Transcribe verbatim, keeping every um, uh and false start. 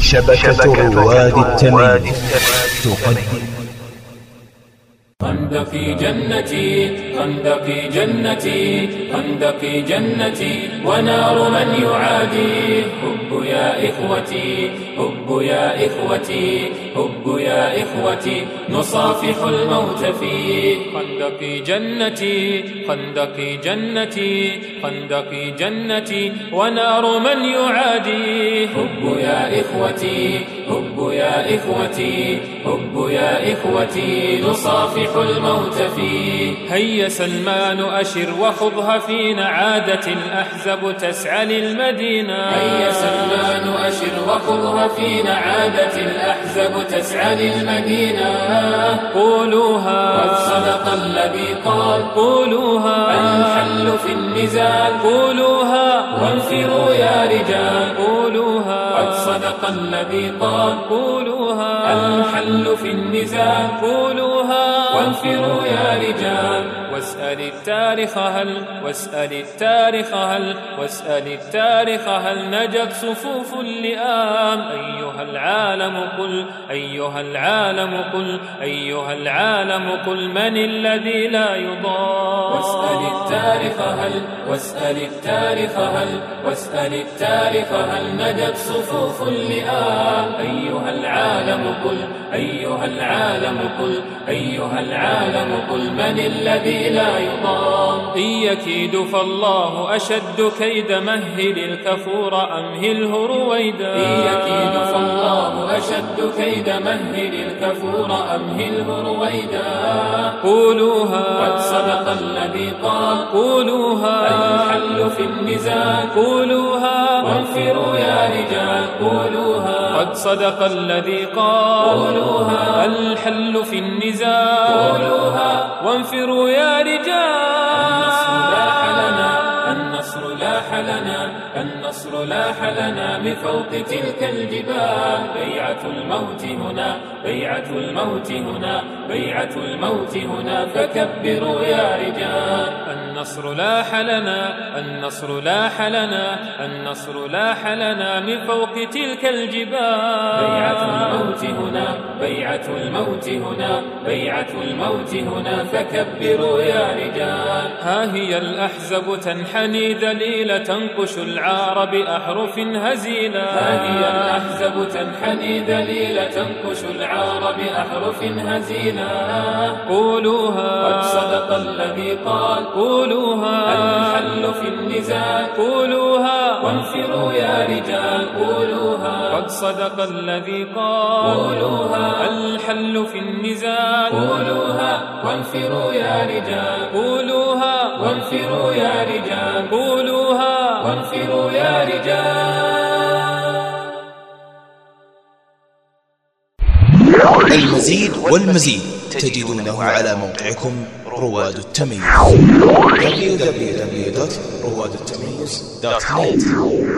شبكة رواد التمييز تقدم خندقي جنتي خندقي جنتي خندقي جنتي ونار من يعادي هب يا إخوتي هب يا إخوتي هب يا إخوتي نصافح الموت فيه خندقي جنتي خندقي جنتي خندقي جنتي ونار من يعادي هب يا إخوتي هب يا إخوتي هب يا إخوتي نصافح الموت فيه هيا سلمان أشر وخضها فينا عادت الأحزاب تسعى للمدينة هيا سلمان أشر وخضها فينا عادت الأحزاب تسعى للمدينة قولوها قد صدق الذي قال قولوها الحل في النزال قولوها وانفروا يا رجال قولوها قد صدق الذي قال قولوها الحل في النزال قولوها وانفروا يا رجال واسأل التاريخ هل واسأل التاريخ هل واسأل التاريخ هل نجت صفوف اللئام أيها العالم قل أيها العالم قل أيها العالم قل من الذي لا يضام واسأل التاريخ هل واسأل التاريخ هل واسأل التاريخ هل نجت صفوف اللئام أيها العالم قل أيها العالم قل أيها العالم قل من الذي لا يضام إن يكيد فالله أشد كيد مهل الكفور أمهله رويدا إن يكيد فالله أشد كيد مهل الكفور أمهله رويدا قولوها قد صدق الذي قال قولوها الحل في النزال قولوها وانفروا يا رجال قولوها قد صدق الذي قال قولوها الحل في النزال قولوها وانفروا يا رجال النصر لاح لنا النصر لاح لنا النصر لاح لنا من فوق تلك الجبال بيعة الموت هنا بيعة الموت هنا بيعة الموت هنا فكبروا يا رجال النصر لاح لنا النصر لاح لنا النصر لاح لنا من فوق تلك الجبال بيعة الموت هنا بيعة الموت هنا بيعة الموت هنا فكبروا يا رجال ها هي الأحزاب تنحني ذليلة تنقش العار بأحرف هزيلة ها هي الأحزاب تنحني ذليلة تنقش العار بأحرف هزيلة قولوها قد صدق الذي قال قولوها الحل في النزال قولوها وانفروا يا رجال قولوها قد صدق الذي قال قولوها الحل في النزال قولوها وانفروا يا رجال قولوها وانفروا يا رجال قولوها وانفروا يا رجال. المزيد والمزيد تجدونه على موقعكم رواد التمييز دبليو دبليو دبليو دوت رواد التمييز دوت نت.